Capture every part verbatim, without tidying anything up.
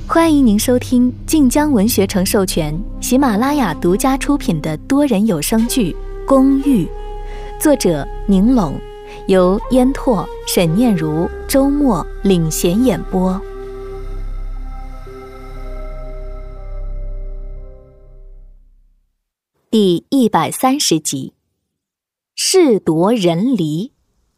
欢迎您收听晋江文学城授权、喜马拉雅独家出品的多人有声剧《公寓》，作者宁拢，由烟拓、沈念如、周末领衔演播。第一百三十集，事夺人离。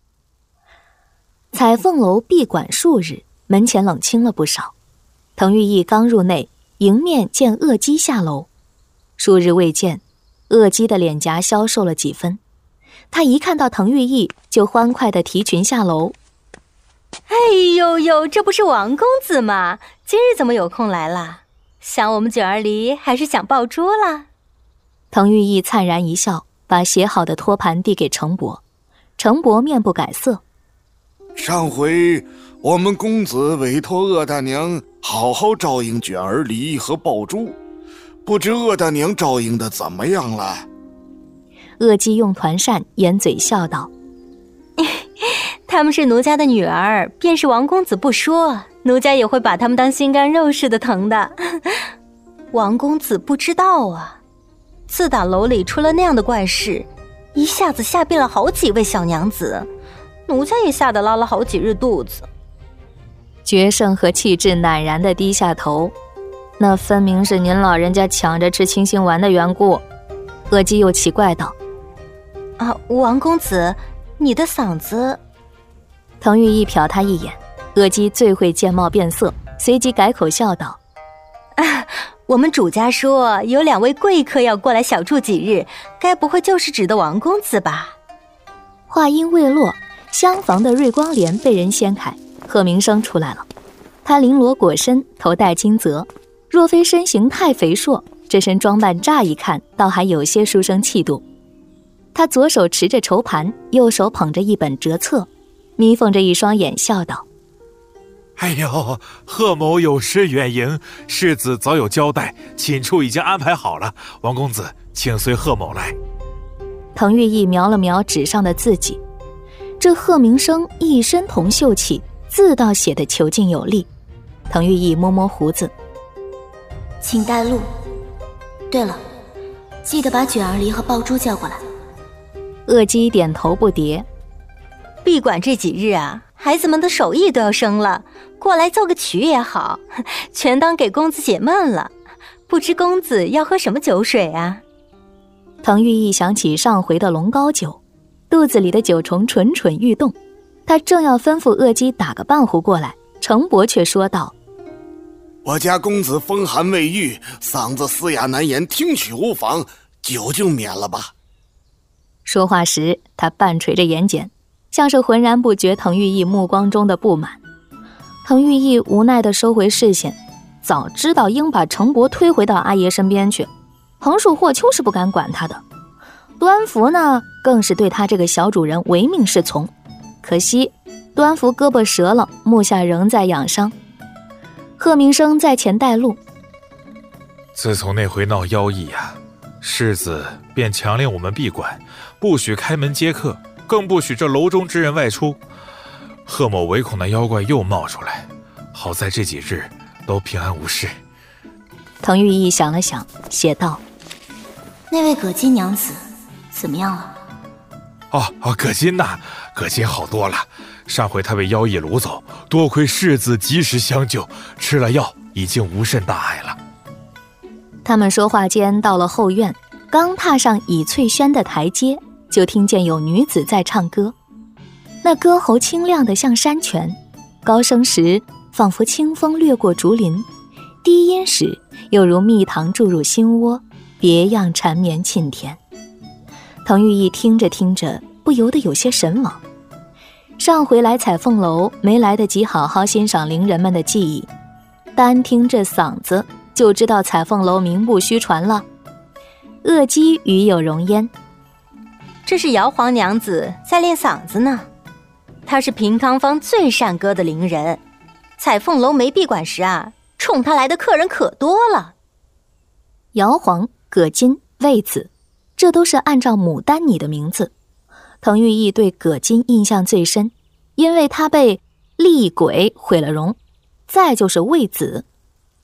彩凤楼闭馆数日，门前冷清了不少。滕玉义刚入内，迎面见鄂姬下楼。数日未见，鄂姬的脸颊消瘦了几分。他一看到滕玉义，就欢快地提裙下楼。 哎呦呦，这不是王公子吗？今日怎么有空来了？想我们九儿离，还是想抱猪了？ 滕玉义灿然一笑，把写好的托盘递给程伯。程伯面不改色。 上回我们公子委托鄂大娘好好照应卷儿梨和爆珠，不知鄂大娘照应的怎么样了？ 鄂姬用团扇掩嘴笑道： 他们是奴家的女儿，便是王公子不说，奴家也会把他们当心肝肉似的疼的。王公子不知道啊，自打楼里出了那样的怪事，一下子吓病了好几位小娘子，奴家也吓得拉了好几日肚子。 决胜和气质赧然地低下头，那分明是您老人家抢着吃清心丸的缘故。鄂姬又奇怪道： 啊，王公子，你的嗓子…… 滕玉义瞟他一眼，鄂姬最会见貌变色，随即改口笑道： 啊，我们主家说有两位贵客要过来小住几日，该不会就是指的王公子吧？ 话音未落，厢房的瑞光帘被人掀开，贺明生出来了。他绫罗裹身，头戴金泽，若非身形太肥硕，这身装扮乍一看倒还有些书生气度。他左手持着筹盘，右手捧着一本折册，眯缝着一双眼笑道： 哎呦，贺某有失远迎，世子早有交代，寝处已经安排好了，王公子请随贺某来。 滕玉义瞄了瞄纸上的字迹，这贺明生一身铜锈气，字倒写得遒劲有力。滕玉义摸摸胡子： 请带路。对了，记得把卷儿梨和爆珠叫过来。 鄂姬点头不迭。 闭馆这几日啊，孩子们的手艺都要生了，过来奏个曲也好，全当给公子解闷了。不知公子要喝什么酒水啊？ 滕玉义想起上回的龙膏酒，肚子里的酒虫蠢蠢欲动。他正要吩咐鄂姬打个半壶过来，程伯却说道： 我家公子风寒未愈，嗓子嘶哑难言，听曲无妨，酒就免了吧。 说话时他半垂着眼睑，像是浑然不觉滕玉义目光中的不满。滕玉义无奈地收回视线，早知道应把程伯推回到阿爷身边去，横竖霍秋是不敢管他的。端福呢，更是对他这个小主人唯命是从。可惜端福胳膊折了，目下仍在养伤。贺明生在前带路： 自从那回闹妖异啊，世子便强令我们闭馆，不许开门接客，更不许这楼中之人外出。贺某唯恐那妖怪又冒出来，好在这几日都平安无事。 滕玉义想了想，写道： 那位葛金娘子怎么样了？ 哦哦，葛金呐，葛金好多了。上回他被妖异掳走，多亏世子及时相救，吃了药，已经无甚大碍了。 他们说话间到了后院，刚踏上倚翠轩的台阶，就听见有女子在唱歌。那歌喉清亮得像山泉，高声时仿佛清风掠过竹林，低音时又如蜜糖注入心窝，别样缠绵沁甜。滕玉义听着听着，不由得有些神往。上回来彩凤楼，没来得及好好欣赏伶人们的技艺，单听这嗓子就知道彩凤楼名不虚传了。鄂姬与有容焉： 这是姚皇娘子在练嗓子呢。她是平康坊最善歌的伶人，彩凤楼没闭馆时啊，冲她来的客人可多了。 姚皇、葛金、魏子，这都是按照牡丹妮的名字。滕玉义对葛金印象最深，因为他被厉鬼毁了容。再就是魏子，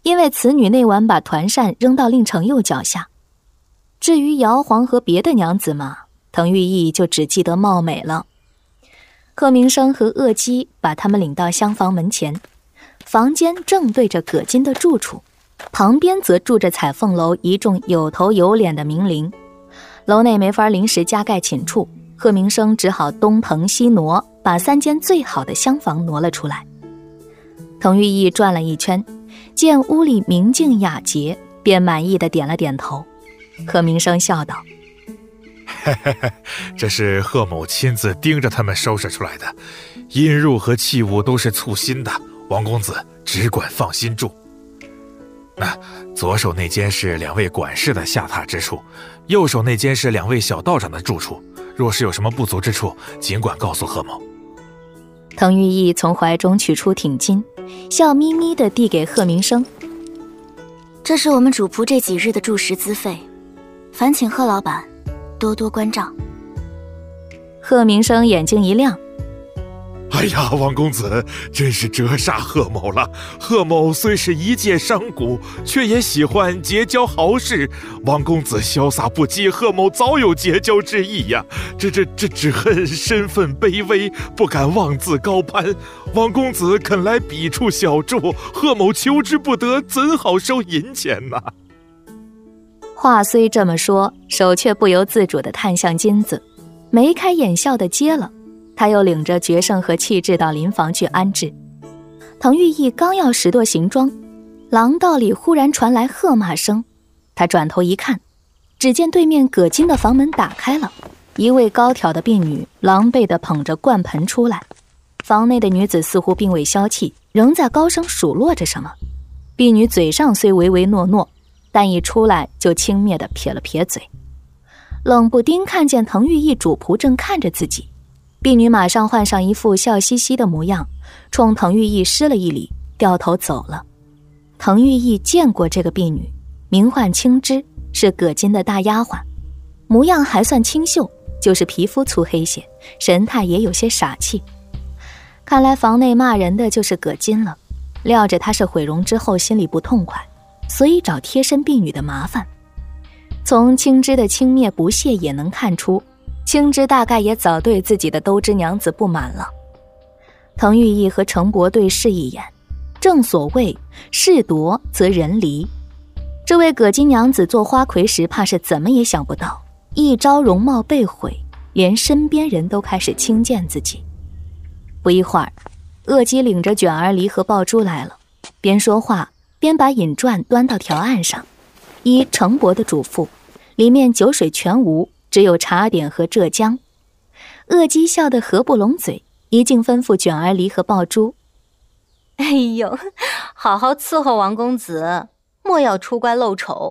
因为此女那晚把团扇扔到令程佑脚下。至于姚皇和别的娘子嘛，滕玉义就只记得貌美了。贺明生和鄂姬把他们领到厢房门前，房间正对着葛金的住处，旁边则住着彩凤楼一众有头有脸的名伶。楼内没法临时加盖寝处，贺明生只好东腾西挪，把三间最好的厢房挪了出来。滕玉义转了一圈，见屋里明净雅洁，便满意的点了点头。贺明生笑道： 嘿嘿嘿，这是贺某亲自盯着他们收拾出来的，阴入和器物都是簇新的，王公子只管放心住。那左手那间是两位管事的下榻之处，右手那间是两位小道长的住处，若是有什么不足之处，尽管告诉贺某。 滕玉义从怀中取出挺金，笑眯眯地递给贺明生： 这是我们主仆这几日的住食资费，烦请贺老板多多关照。 贺明生眼睛一亮： 哎呀，王公子真是折煞贺某了。贺某虽是一介商贾，却也喜欢结交豪士。王公子潇洒不羁，贺某早有结交之意呀。这这这只恨身份卑微，不敢妄自高攀。王公子肯来彼处小住，贺某求之不得，怎好收银钱呢？ 话虽这么说，手却不由自主地探向金子，眉开眼笑地接了。他又领着决胜和气质到临房去安置。滕玉义刚要拾掇行装，廊道里忽然传来喝骂声。他转头一看，只见对面葛金的房门打开了，一位高挑的婢女狼狈地捧着灌盆出来。房内的女子似乎并未消气，仍在高声数落着什么。婢女嘴上虽唯唯诺诺，但一出来就轻蔑地撇了撇嘴。冷不丁看见滕玉义主仆正看着自己，婢女马上换上一副笑嘻嘻的模样，冲滕玉义施了一礼，掉头走了。滕玉义见过这个婢女，名唤青枝，是葛金的大丫鬟，模样还算清秀，就是皮肤粗黑些，神态也有些傻气。看来房内骂人的就是葛金了，料着他是毁容之后心里不痛快，所以找贴身婢女的麻烦。从青枝的轻蔑不屑也能看出，青枝大概也早对自己的都知娘子不满了。滕玉义和程伯对视一眼，正所谓事夺则人离。这位葛金娘子做花魁时，怕是怎么也想不到，一朝容貌被毁，连身边人都开始轻贱自己。不一会儿，鄂姬领着卷儿梨和爆珠来了，边说话边把饮馔端到条案上。依程伯的嘱咐，里面酒水全无，只有茶点和浙江。鄂姬笑得合不拢嘴，一径吩咐卷儿梨和爆珠： 哎呦，好好伺候王公子，莫要出乖露丑。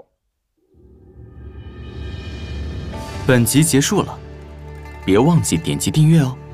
本集结束了，别忘记点击订阅哦。